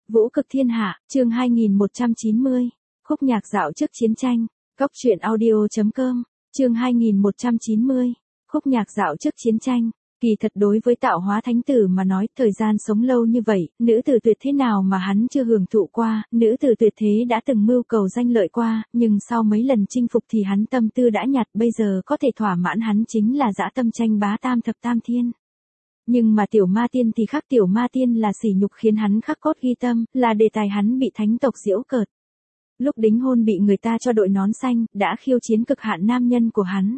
Vũ cực thiên hạ, chương 2190. Khúc nhạc dạo trước chiến tranh. Góc truyện audio.com, chương 2190. Khúc nhạc dạo trước chiến tranh. Kỳ thật đối với Tạo Hóa Thánh Tử mà nói, thời gian sống lâu như vậy, nữ tử tuyệt thế nào mà hắn chưa hưởng thụ qua, nữ tử tuyệt thế đã từng mưu cầu danh lợi qua, nhưng sau mấy lần chinh phục thì hắn tâm tư đã nhạt, bây giờ có thể thỏa mãn hắn chính là dã tâm tranh bá tam thập tam thiên. Nhưng mà tiểu ma tiên thì khác, tiểu ma tiên là sỉ nhục khiến hắn khắc cốt ghi tâm, là đề tài hắn bị thánh tộc giễu cợt. Lúc đính hôn bị người ta cho đội nón xanh, đã khiêu chiến cực hạn nam nhân của hắn.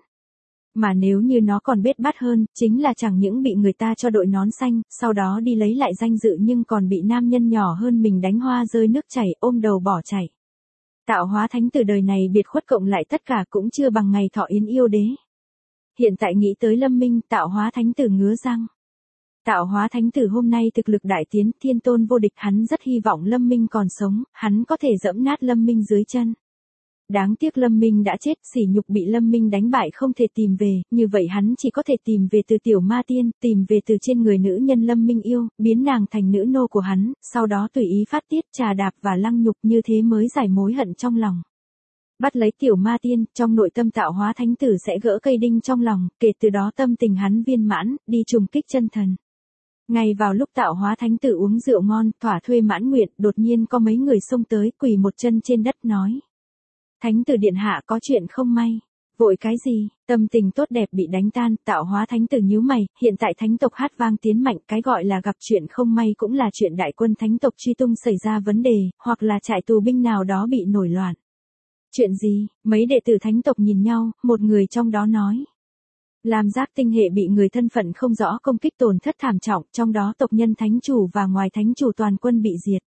Mà nếu như nó còn bết bát hơn, chính là chẳng những bị người ta cho đội nón xanh, sau đó đi lấy lại danh dự nhưng còn bị nam nhân nhỏ hơn mình đánh hoa rơi nước chảy, ôm đầu bỏ chạy. Tạo Hóa Thánh Tử đời này biệt khuất cộng lại tất cả cũng chưa bằng ngày thọ yến yêu đế. Hiện tại nghĩ tới Lâm Minh, Tạo Hóa Thánh Tử ngứa răng. Tạo Hóa Thánh Tử hôm nay thực lực đại tiến, thiên tôn vô địch, hắn rất hy vọng Lâm Minh còn sống, hắn có thể dẫm nát Lâm Minh dưới chân. Đáng tiếc Lâm Minh đã chết, sỉ nhục bị Lâm Minh đánh bại không thể tìm về, như vậy hắn chỉ có thể tìm về từ tiểu ma tiên, tìm về từ trên người nữ nhân Lâm Minh yêu, biến nàng thành nữ nô của hắn, sau đó tùy ý phát tiết trà đạp và lăng nhục, như thế mới giải mối hận trong lòng. Bắt lấy tiểu ma tiên, trong nội tâm Tạo Hóa Thánh Tử sẽ gỡ cây đinh trong lòng, kể từ đó tâm tình hắn viên mãn, đi trùng kích chân thần. Ngay vào lúc Tạo Hóa Thánh Tử uống rượu ngon, thỏa thuê mãn nguyện, đột nhiên có mấy người xông tới, quỳ một chân trên đất nói: Thánh Tử điện hạ có chuyện không may. Vội cái gì? Tâm tình tốt đẹp bị đánh tan, Tạo Hóa Thánh Tử nhíu mày, hiện tại thánh tộc hát vang tiến mạnh, cái gọi là gặp chuyện không may cũng là chuyện đại quân thánh tộc truy tung xảy ra vấn đề, hoặc là trại tù binh nào đó bị nổi loạn. Chuyện gì? Mấy đệ tử thánh tộc nhìn nhau, một người trong đó nói: Lam Giác tinh hệ bị người thân phận không rõ công kích tổn thất thảm trọng, trong đó tộc nhân thánh chủ và ngoài thánh chủ toàn quân bị diệt.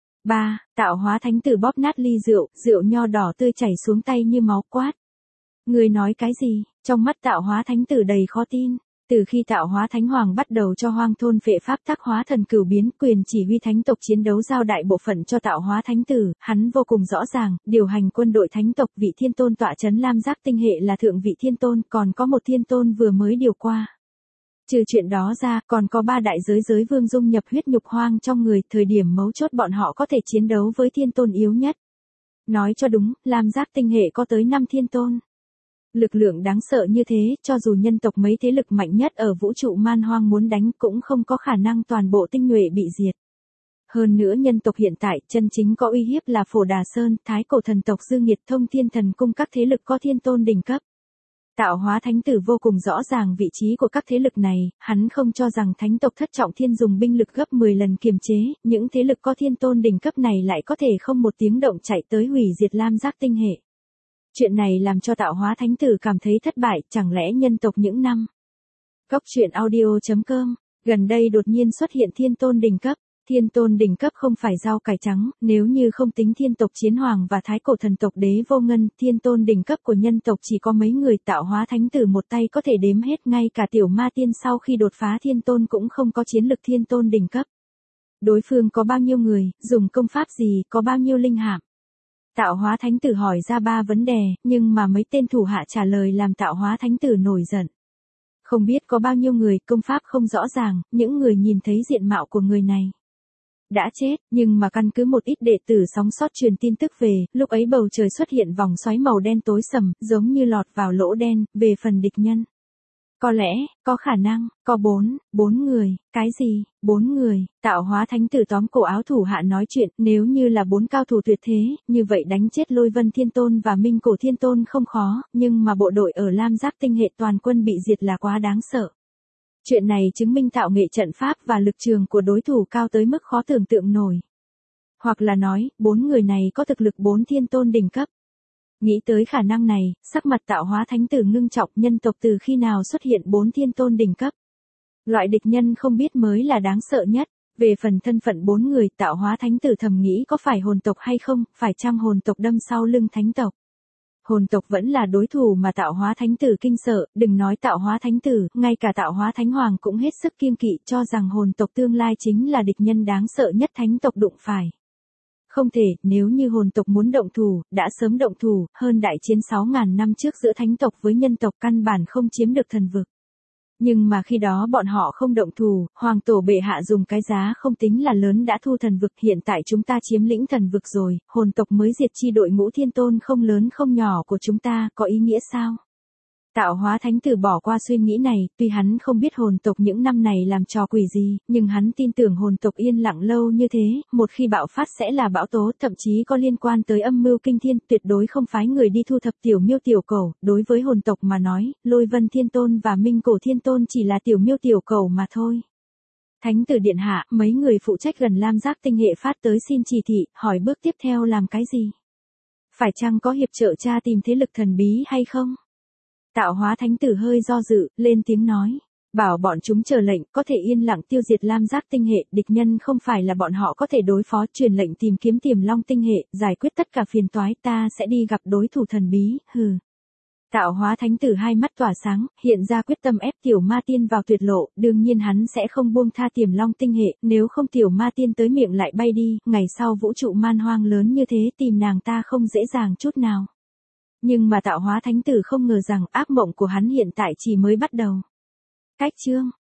3. Tạo Hóa Thánh Tử bóp nát ly rượu, rượu nho đỏ tươi chảy xuống tay như máu quát. Người nói cái gì? Trong mắt Tạo Hóa Thánh Tử đầy khó tin. Từ khi Tạo Hóa Thánh Hoàng bắt đầu cho hoang thôn phệ pháp tắc hóa thần cửu biến, quyền chỉ huy thánh tộc chiến đấu giao đại bộ phận cho Tạo Hóa Thánh Tử, hắn vô cùng rõ ràng, điều hành quân đội thánh tộc, vị thiên tôn tọa trấn Lam Giác tinh hệ là thượng vị thiên tôn, còn có một thiên tôn vừa mới điều qua. Trừ chuyện đó ra, còn có 3 đại giới vương dung nhập huyết nhục hoang trong người, thời điểm mấu chốt bọn họ có thể chiến đấu với thiên tôn yếu nhất. Nói cho đúng, Lam Giác tinh hệ có tới 5 thiên tôn. Lực lượng đáng sợ như thế, cho dù nhân tộc mấy thế lực mạnh nhất ở vũ trụ man hoang muốn đánh cũng không có khả năng toàn bộ tinh nhuệ bị diệt. Hơn nữa nhân tộc hiện tại, chân chính có uy hiếp là Phổ Đà Sơn, Thái Cổ thần tộc Dương Nghiệt, Thông Thiên Thần Cung, các thế lực có thiên tôn đỉnh cấp. Tạo Hóa Thánh Tử vô cùng rõ ràng vị trí của các thế lực này, hắn không cho rằng thánh tộc Thất Trọng Thiên dùng binh lực gấp 10 lần kiềm chế, những thế lực có thiên tôn đỉnh cấp này lại có thể không một tiếng động chạy tới hủy diệt Lam Giác tinh hệ. Chuyện này làm cho Tạo Hóa Thánh Tử cảm thấy thất bại, chẳng lẽ nhân tộc những năm. Góc truyện audio.com, gần đây đột nhiên xuất hiện thiên tôn đỉnh cấp. Thiên tôn đỉnh cấp không phải rau cải trắng, nếu như không tính thiên tộc Chiến Hoàng và Thái Cổ thần tộc Đế Vô Ngân, thiên tôn đỉnh cấp của nhân tộc chỉ có mấy người. Tạo Hóa Thánh Tử một tay có thể đếm hết, ngay cả tiểu ma tiên sau khi đột phá thiên tôn cũng không có chiến lực thiên tôn đỉnh cấp. Đối phương có bao nhiêu người, dùng công pháp gì, có bao nhiêu linh hạm. Tạo Hóa Thánh Tử hỏi ra 3 vấn đề, nhưng mà mấy tên thủ hạ trả lời làm Tạo Hóa Thánh Tử nổi giận. Không biết có bao nhiêu người, công pháp không rõ ràng, những người nhìn thấy diện mạo của người này đã chết, nhưng mà căn cứ một ít đệ tử sóng sót truyền tin tức về, lúc ấy bầu trời xuất hiện vòng xoáy màu đen tối sầm, giống như lọt vào lỗ đen, về phần địch nhân. Có lẽ, có khả năng, có 4 người, cái gì, 4 người, Tạo Hóa Thánh Tử tóm cổ áo thủ hạ nói chuyện, nếu như là 4 cao thủ tuyệt thế, như vậy đánh chết Lôi Vân Thiên Tôn và Minh Cổ Thiên Tôn không khó, nhưng mà bộ đội ở Lam Giác tinh hệ toàn quân bị diệt là quá đáng sợ. Chuyện này chứng minh tạo nghệ trận pháp và lực trường của đối thủ cao tới mức khó tưởng tượng nổi. Hoặc là nói, 4 người này có thực lực 4 thiên tôn đỉnh cấp. Nghĩ tới khả năng này, sắc mặt Tạo Hóa Thánh Tử ngưng trọng, nhân tộc từ khi nào xuất hiện 4 thiên tôn đỉnh cấp. Loại địch nhân không biết mới là đáng sợ nhất. Về phần thân phận 4 người, Tạo Hóa Thánh Tử thầm nghĩ có phải hồn tộc hay không, phải chăng hồn tộc đâm sau lưng thánh tộc. Hồn tộc vẫn là đối thủ mà Tạo Hóa Thánh Tử kinh sợ, đừng nói Tạo Hóa Thánh Tử, ngay cả Tạo Hóa Thánh Hoàng cũng hết sức kiêng kỵ, cho rằng hồn tộc tương lai chính là địch nhân đáng sợ nhất thánh tộc đụng phải. Không thể, nếu như hồn tộc muốn động thủ, đã sớm động thủ, hơn đại chiến 6.000 năm trước giữa thánh tộc với nhân tộc căn bản không chiếm được thần vực. Nhưng mà khi đó bọn họ không động thủ, hoàng tổ bệ hạ dùng cái giá không tính là lớn đã thu thần vực, hiện tại chúng ta chiếm lĩnh thần vực rồi, hồn tộc mới diệt chi đội ngũ thiên tôn không lớn không nhỏ của chúng ta, có ý nghĩa sao? Tạo hóa thánh tử bỏ qua suy nghĩ này, tuy hắn không biết hồn tộc những năm này làm trò quỷ gì, nhưng hắn tin tưởng hồn tộc yên lặng lâu như thế, một khi bạo phát sẽ là bão tố, thậm chí có liên quan tới âm mưu kinh thiên, tuyệt đối không phái người đi thu thập tiểu miêu tiểu cẩu, đối với hồn tộc mà nói, Lôi Vân Thiên Tôn và Minh Cổ Thiên Tôn chỉ là tiểu miêu tiểu cẩu mà thôi. Thánh tử điện hạ, mấy người phụ trách gần Lam Giác tinh hệ phát tới xin chỉ thị, hỏi bước tiếp theo làm cái gì? Phải chăng có hiệp trợ tra tìm thế lực thần bí hay không? Tạo hóa thánh tử hơi do dự, lên tiếng nói. Bảo bọn chúng chờ lệnh, có thể yên lặng tiêu diệt Lam Giác tinh hệ, địch nhân không phải là bọn họ có thể đối phó, truyền lệnh tìm kiếm Tiềm Long tinh hệ, giải quyết tất cả phiền toái, ta sẽ đi gặp đối thủ thần bí, hừ. Tạo hóa thánh tử hai mắt tỏa sáng, hiện ra quyết tâm ép tiểu ma tiên vào tuyệt lộ, đương nhiên hắn sẽ không buông tha Tiềm Long tinh hệ, nếu không tiểu ma tiên tới miệng lại bay đi, ngày sau vũ trụ man hoang lớn như thế tìm nàng ta không dễ dàng chút nào. Nhưng mà tạo hóa thánh tử không ngờ rằng ác mộng của hắn hiện tại chỉ mới bắt đầu. Cách chương